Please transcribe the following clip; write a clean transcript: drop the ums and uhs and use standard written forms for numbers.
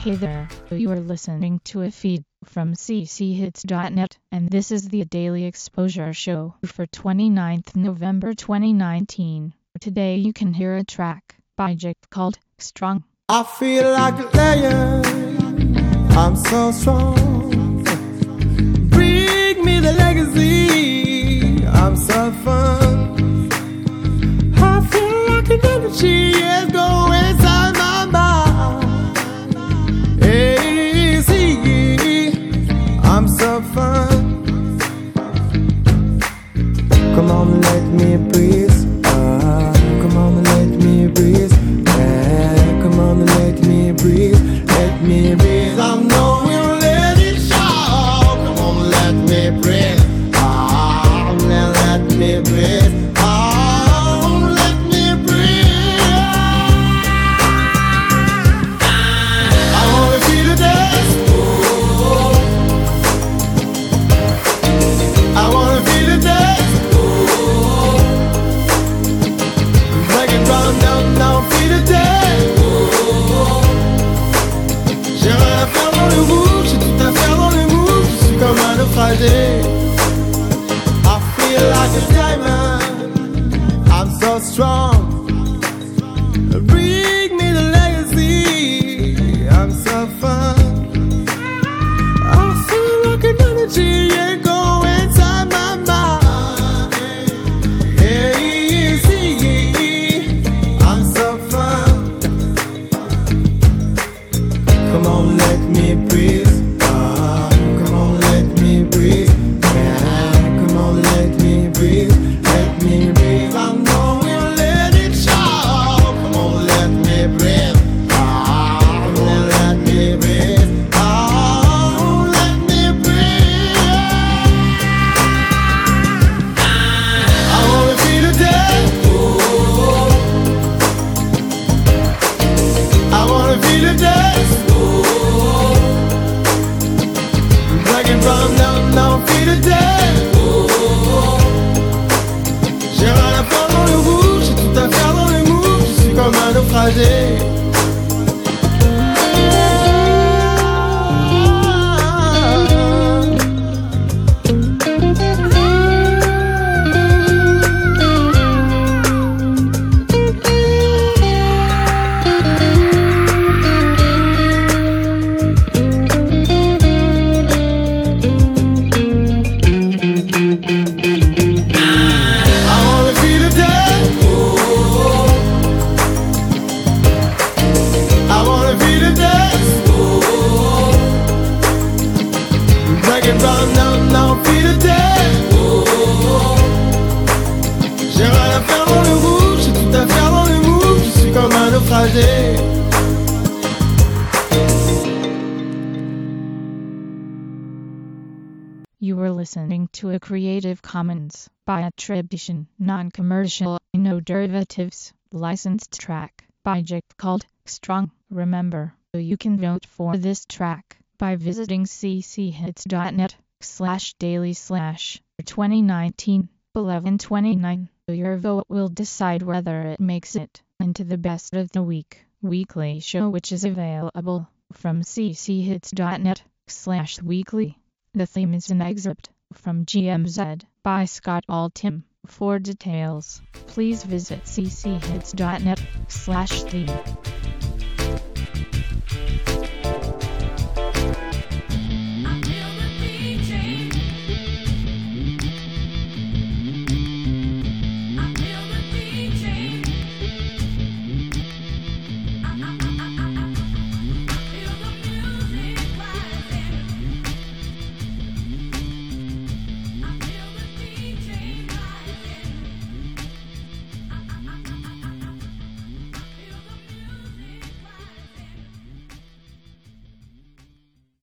Hey there, you are listening to a feed from cchits.net, and this is the Daily Exposure Show for 29th November 2019. Today you can hear a track by Jake called Strong. I feel like a lion, I'm so strong. Bring me the legacy, I'm so fun. I feel like an energy is going inside my mind. Hey, see, I'm so fun. Come on, let me breathe. Come on, let me breathe. Come on, let me breathe, let me breathe. I know we'll let it show. Come on, let me breathe. Oh, let me breathe. Oh, let me breathe. I wanna feel the dance. I wanna feel the dance. Break it down, down, down, feel the dance. J'ai rien à faire dans le move, j'ai tout à faire dans le move. Je suis comme un naufragé. I feel like a diamond, I'm so strong. Bring me the legacy, I'm so fun. I feel like an energy, yeah, go inside my mind. Hey, see, I'm so fun. Come on, let me breathe. Come on, let me breathe. Yeah, come on, let me breathe. Let me breathe. I know we'll let it show. Come on, let me breathe. Come on, let me breathe. Oh, let me breathe. I wanna feel the day. I wanna feel the dance. Black and brown, now, feel the dance. J'ai rien à faire dans le rouge, j'ai tout à faire dans le move. Je suis comme un naufragé. Now feel the dance. J'ai rien à faire dans le rouge, j'ai tout à faire dans le move. Je suis comme un naufragé. You were listening to a Creative Commons by attribution, non-commercial, no derivatives, licensed track by Jake called Strong. Remember, you can vote for this track by visiting cchits.net/daily/2019-1129. Your vote will decide whether it makes it into the best of the week weekly show, which is available from cchits.net/weekly. The theme is an excerpt from GMZ by Scott Altham. For details, please visit cchits.net/theme.